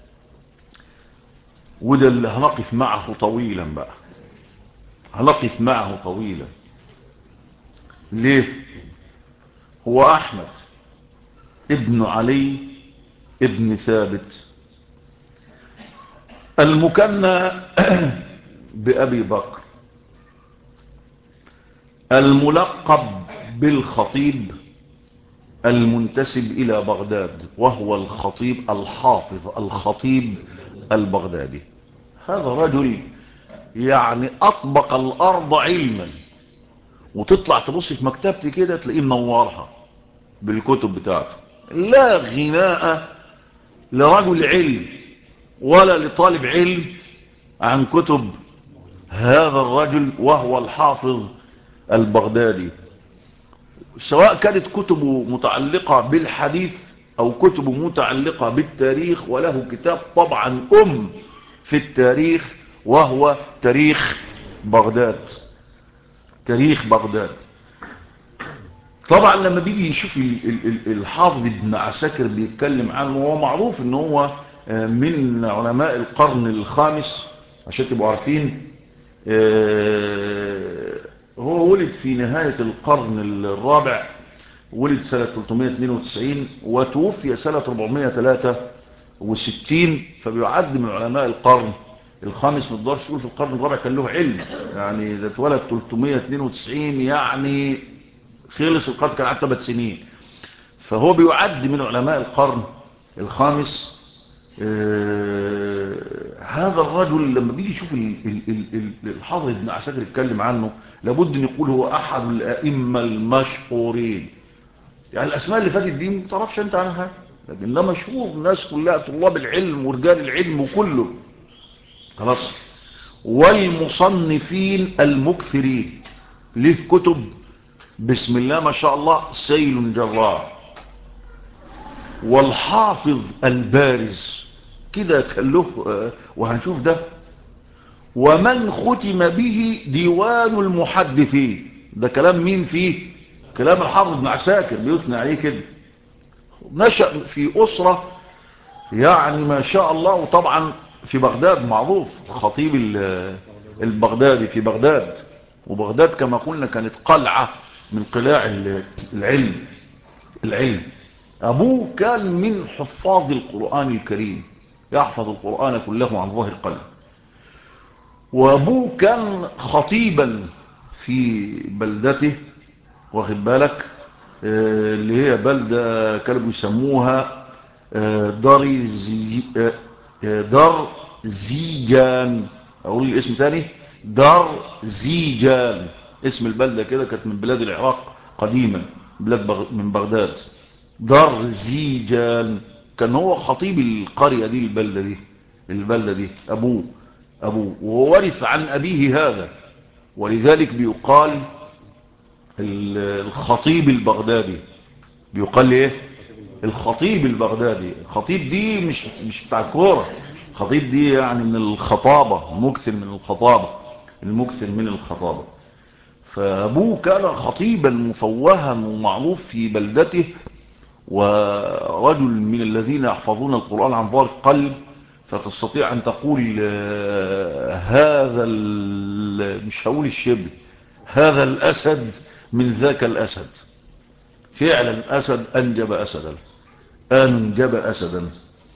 وده اللي هنقف معه طويلا بقى، هنقف معه طويلا. ليه؟ هو أحمد ابن علي ابن ثابت المكنى بأبي بكر، الملقب بالخطيب، المنتسب إلى بغداد، وهو الخطيب الحافظ الخطيب البغدادي. هذا رجل يعني أطبق الأرض علما، وتطلع تبص في مكتبتي كده تلاقيه منورها بالكتب بتاعته. لا غناء لرجل علم ولا لطالب علم عن كتب هذا الرجل، وهو الحافظ البغدادي، سواء كانت كتبه متعلقة بالحديث أو كتبه متعلقة بالتاريخ. وله كتاب طبعا في التاريخ، وهو تاريخ بغداد، تاريخ بغداد. طبعا لما بيجي يشوف الحافظ ابن عساكر بيتكلم عنه، هو معروف ان هو من علماء القرن الخامس عشان تبقوا عارفين. هو ولد في نهاية القرن الرابع، ولد سنة 392 وتوفي سنة 463، فبيعد من علماء القرن الخامس. ما تقدرش تقول في القرن الرابع كان له علم، يعني ده اتولد 392، يعني خلص القرن كان قعد 8 سنين. فهو بيعد من علماء القرن الخامس. هذا الرجل لما بيجي يشوف الحافظ ابن عساكر يتكلم عنه، لابد ان يقول هو احد الائمه المشهورين. يعني الاسماء اللي فاتت دي ما تعرفش انت عنها، لكن ده مشهور، الناس كلها طلاب العلم ورجال العلم وكله خلاص. والمصنفين المكثرين، ليه كتب بسم الله ما شاء الله سيل جرار. والحافظ البارز كده كان له، وهنشوف ده. ومن ختم به ديوان المحدثين، ده كلام مين فيه؟ كلام الحافظ ابن عساكر بيثنى عليه كده. نشأ في أسرة يعني ما شاء الله، وطبعا في بغداد معروف الخطيب البغدادي في بغداد. وبغداد كما قلنا كانت قلعة من قلاع العلم. أبوه كان من حفاظ القرآن الكريم، يحفظ القرآن كله عن ظهر قلب. وأبوه كان خطيبا في بلدته، واخد بالك، اللي هي بلدة كانوا يسموها دار زيجان. أقول الاسم تاني، دار زيجان. اسم البلدة كده، كانت من بلاد العراق قديما، من بغداد. درزيجان. كان هو خطيب القرية دي، البلدة دي أبوه وورث عن أبيه هذا، ولذلك بيقال الخطيب البغدادي. بيقال ايه؟ الخطيب البغدادي. الخطيب دي مش بتاع الكوره، الخطيب دي يعني من الخطابه، المكثر من الخطابه. فابوه كان خطيبا مفوها ومعروف في بلدته، ورجل من الذين يحفظون القرآن عن ظهر قلب، فتستطيع أن تقول مش هقول الشبل، هذا الأسد من ذاك الأسد. فعلا أسد أنجب أسدا.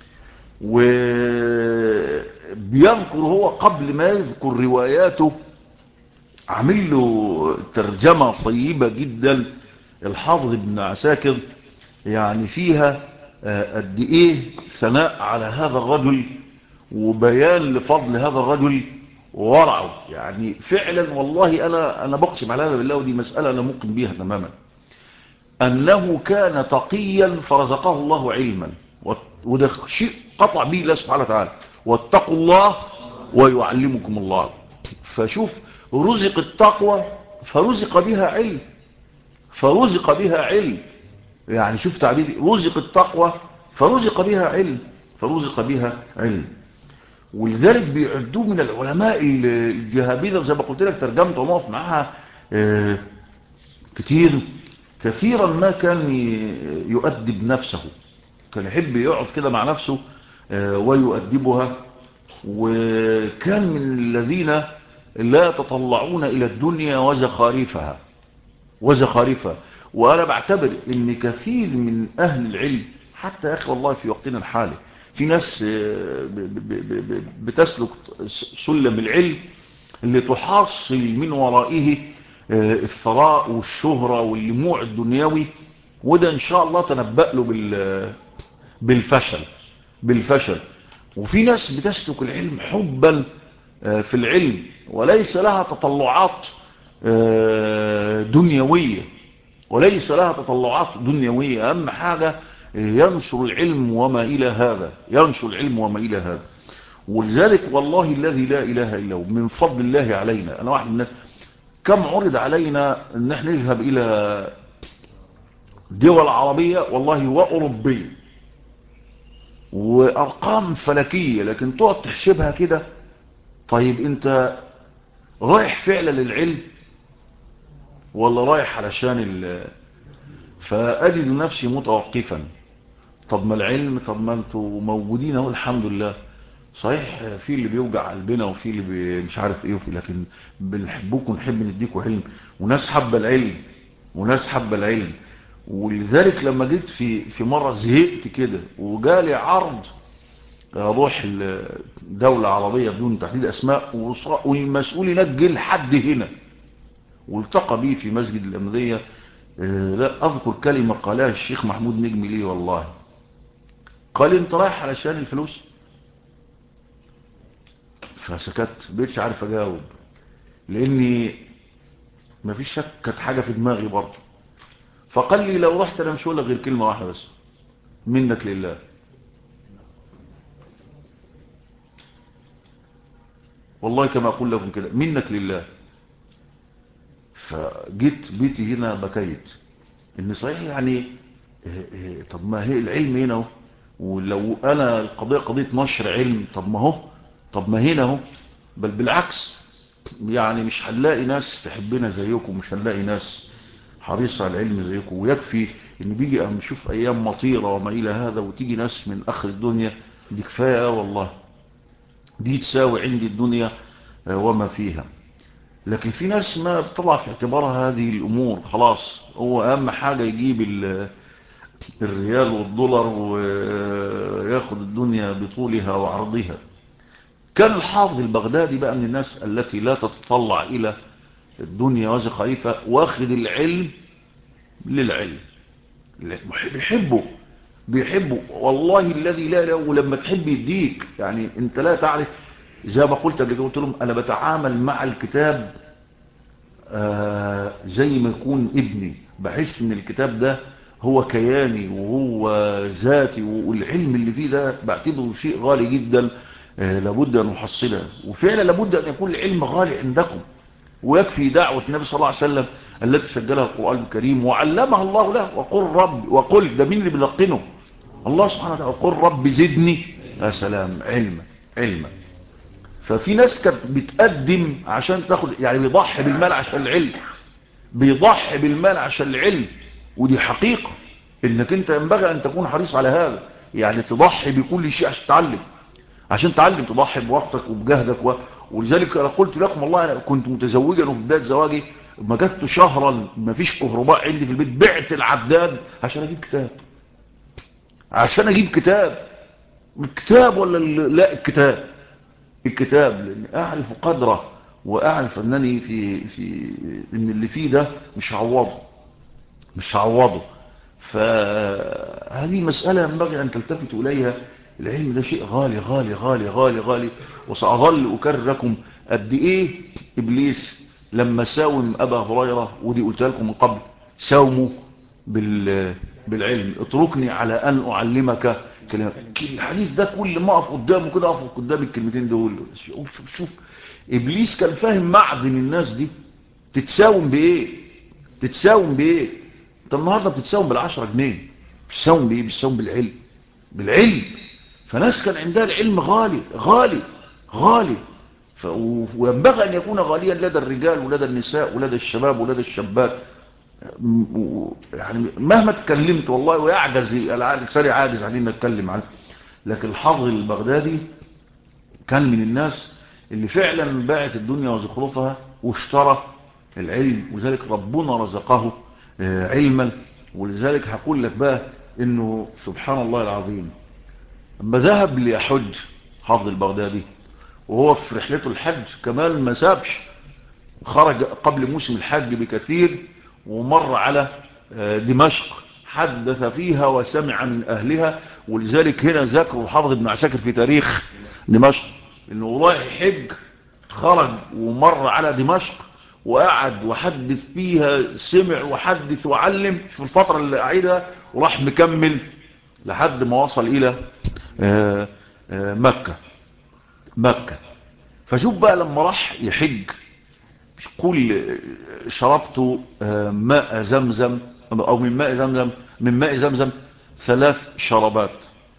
وبيذكر هو قبل ما يذكر رواياته، عامل له ترجمة طيبة جدا الحافظ ابن عساكر، يعني فيها قد ايه ثناء على هذا الرجل وبيان لفضل هذا الرجل وورعه. يعني فعلا والله انا بقسم على هذا بالله، ودي مسألة انا ممكن بيها تماما، انه كان تقيا فرزقه الله علما، وده شيء قطع به الله سبحانه وتعالى، واتقوا الله ويعلمكم الله. فشوف، رزق التقوى فرزق بها علم. يعني شوف تعبير، رزق التقوى فرزق بها علم. ولذلك بيعدوه من العلماء الجهابذة، زي ما قلت لك ترجمته ونقف معها كثيرا ما كان يؤدب نفسه، كان يحب يقعد كده مع نفسه ويؤدبها. وكان من الذين لا يتطلعون إلى الدنيا وزخارفها. وأنا بعتبر ان كثير من أهل العلم، حتى يا أخي والله في وقتنا الحالي، في ناس بتسلك سلم العلم اللي تحصل من ورائه الثراء والشهرة واللموع الدنيوي، وده إن شاء الله تنبأ له بالفشل. وفي ناس بتسلك العلم حبا في العلم، وليس لها تطلعات دنيوية، أهم حاجة ينشر العلم وما إلى هذا. ولذلك والله الذي لا إله إلا هو، من فضل الله علينا، أنا واحد من كم عرض علينا أن احنا نذهب إلى دول عربية والله وأوروبية، وأرقام فلكية، لكن تقعد تحسبها كده. طيب أنت رايح فعلا للعلم ولا رايح علشان فأجد نفسي متوقفا. طب ما العلم، طب ما انتوا موجودين اهو الحمد لله، صحيح في اللي بيوجع قلبنا وفي اللي مش عارف ايه لكن بنحبكم، نحب نديكم علم، وناس حب العلم. ولذلك لما جيت في مرة زهقت كده وجالي عرض اروح دولة عربية بدون تحديد اسماء، والمسؤول هناك جه لحد هنا والتقى بيه في مسجد الأمدية. لا أذكر كلمة قالها الشيخ محمود نجمي لي والله، قال انت رايح علشان الفلوس؟ فسكت، بقيتش عارف اجاوب، لاني ما فيش شك، كانت حاجة في دماغي برضه. فقال لي لو رحت انا مش هقول لك غير كلمة واحدة بس، منك لله. والله كما اقول لكم كده، منك لله. فجيت بيتي هنا بكيت ان صحيح يعني طب ما هي العلم هنا، ولو انا القضية قضية نشر علم، طب ما هنا اهو. بل بالعكس، يعني مش هنلاقي ناس تحبنا زيكم، مش هنلاقي ناس حريصة على العلم زيكم. ويكفي ان بيجي نشوف ايام مطيرة وما الى هذا، وتيجي ناس من اخر الدنيا، دي كفاية والله، دي تساوي عندي الدنيا وما فيها. لكن في ناس ما بتطلع في اعتبارها هذه الامور، خلاص هو اهم حاجة يجيب الريال والدولار وياخد الدنيا بطولها وعرضها. كان الحافظ البغدادي بقى من الناس التي لا تتطلع إلى الدنيا وزخارفها، واخد العلم للعلم، بيحبه والله الذي لا له. ولما تحب يديك، يعني انت لا تعرف، زي ما قلت قبل كده، قلت لهم انا بتعامل مع الكتاب زي ما يكون ابني، بحس ان الكتاب ده هو كياني وهو ذاتي، والعلم اللي فيه ده بعتبره شيء غالي جدا، لابد أن نحصله. وفعلا لابد أن يكون العلم غالي عندكم، ويكفي دعوة النبي صلى الله عليه وسلم التي سجلها القرآن الكريم وعلمها الله له، وقل ده مين اللي بيلقنه؟ الله سبحانه وتعالى. وقل رب زدني يا سلام علما. ففي ناس كانت بتقدم عشان تاخد، يعني بيضحي بالمال عشان العلم، بيضحي بالمال عشان العلم. ودي حقيقة انك انت ينبغي ان تكون حريص على هذا، يعني تضحي بكل شيء عشان تعلم تضحي بوقتك وبجهدك ولذلك انا قلت لكم والله انا كنت متزوجا وفي بداية زواجي مكثت شهرا ما فيش كهرباء عندي في البيت، بعت العداد عشان اجيب كتاب، الكتاب ولا لا الكتاب لان اعرف قدره، واعرف انني في ان اللي فيه ده مش هعوضه. فهذه مسألة ينبغي أن تلتفتوا إليها. العلم ده شيء غالي غالي غالي غالي غالي. وسأظل أكرر لكم قد إيه إبليس لما ساوم أبا هريرة، ودي قلت لكم من قبل، ساوموا بالعلم. اتركني على أن أعلمك كلمة. الحديث ده كل ما أقف قدامه كده أقف قدام الكلمتين دول. شوف إبليس كان فاهم معدن الناس دي تتساوم بإيه. انت النهارده بتتساوم بال10 جنيه، بتتساوم بايه؟ بتتساوم بالعلم. فناس كان عندها العلم غالي. وينبغي ان يكون غاليا لدى الرجال ولدى النساء ولدى الشباب ولدى الشابات. يعني مهما اتكلمت والله ويعجز لساني عاجز علينا نتكلم عنه. لكن الحافظ البغدادي كان من الناس اللي فعلا باعت الدنيا وزخرفها واشترى العلم، وذلك ربنا رزقه علما. ولذلك هقول لك بقى انه سبحان الله العظيم، لما ذهب ليحج حافظ البغدادي وهو في رحلته الحج كمان ما سابش، خرج قبل موسم الحج بكثير ومر على دمشق، حدث فيها وسمع من أهلها. ولذلك هنا ذكر الحافظ ابن عساكر في تاريخ دمشق انه رايح يحج، خرج ومر على دمشق وقعد وحدث فيها، سمع وحدث وعلم في الفترة اللي قعدها، وراح مكمل لحد ما وصل إلى مكة. فشوف بقى لما راح يحج كل شربت ماء زمزم أو من ماء زمزم 3 شربات،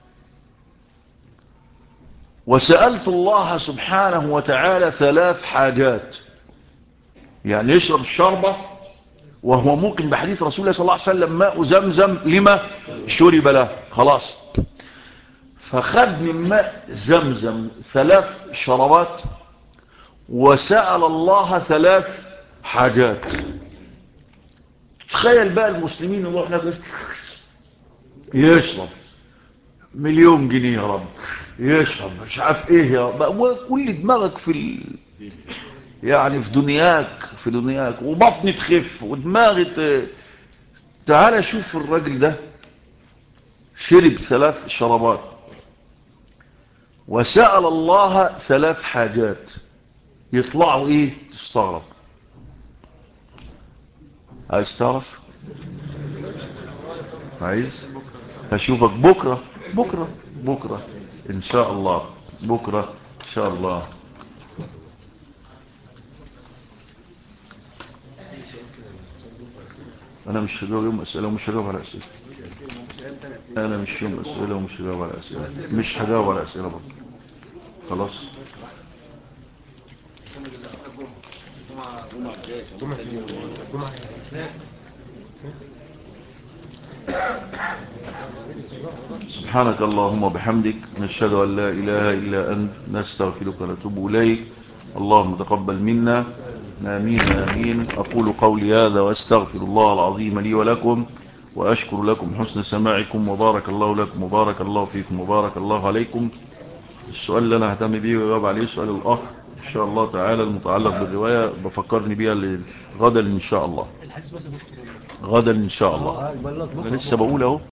وسألت الله سبحانه وتعالى 3 حاجات. يعني يشرب الشربة وهو موقن بحديث رسول الله صلى الله عليه وسلم ماء زمزم لما شرب له، خلاص. فخد من ماء زمزم 3 شربات وسأل الله 3 حاجات. تخيل بقى المسلمين يروح هناك يشرب 1,000,000 جنيه يا رب، يشرب مش عارف ايه يا رب، وكل دماغك يعني في دنياك وبطني تخف ودماغي تعال شوف الراجل ده شرب 3 شربات وسأل الله 3 حاجات، يطلعوا ايه؟ تستغرب. عايز تعرف؟ عايز؟ هشوفك بكرة ان شاء الله، بكرة ان شاء الله. انا مش هجاوب يوم اسئله ومش هجاوب على اسئله. انا مش يوم اسئله ومش هجاوب على اسئله، مش هجاوب على اسئله برضه. خلاص. سبحانك اللهم وبحمدك، نشهد أن لا إله إلا أنت، نستغفرك ونتوب إليك. اللهم تقبل منا، آمين آمين. أقول قولي هذا وأستغفر الله العظيم لي ولكم، وأشكر لكم حسن سماعكم، وبارك الله لكم وبارك الله فيكم وبارك الله عليكم. السؤال اللي أنا ههتم بيه ويجاوب عليه سؤال الأخ إن شاء الله تعالى المتعلق بالرواية، بفكرني بيها غدا إن شاء الله. غدا إن شاء الله. أنا لسه بقول أهو.